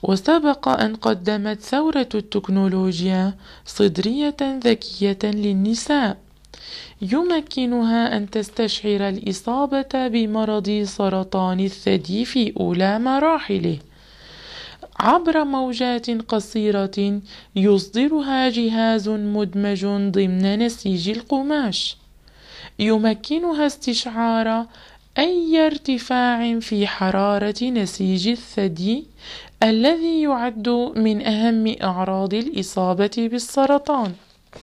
وسبق أن قدمت ثورة التكنولوجيا صدرية ذكية للنساء يمكنها أن تستشعر الإصابة بمرض سرطان الثدي في أولى مراحله عبر موجات قصيرة يصدرها جهاز مدمج ضمن نسيج القماش، يمكنها استشعار أي ارتفاع في حرارة نسيج الثدي الذي يعد من أهم أعراض الإصابة بالسرطان.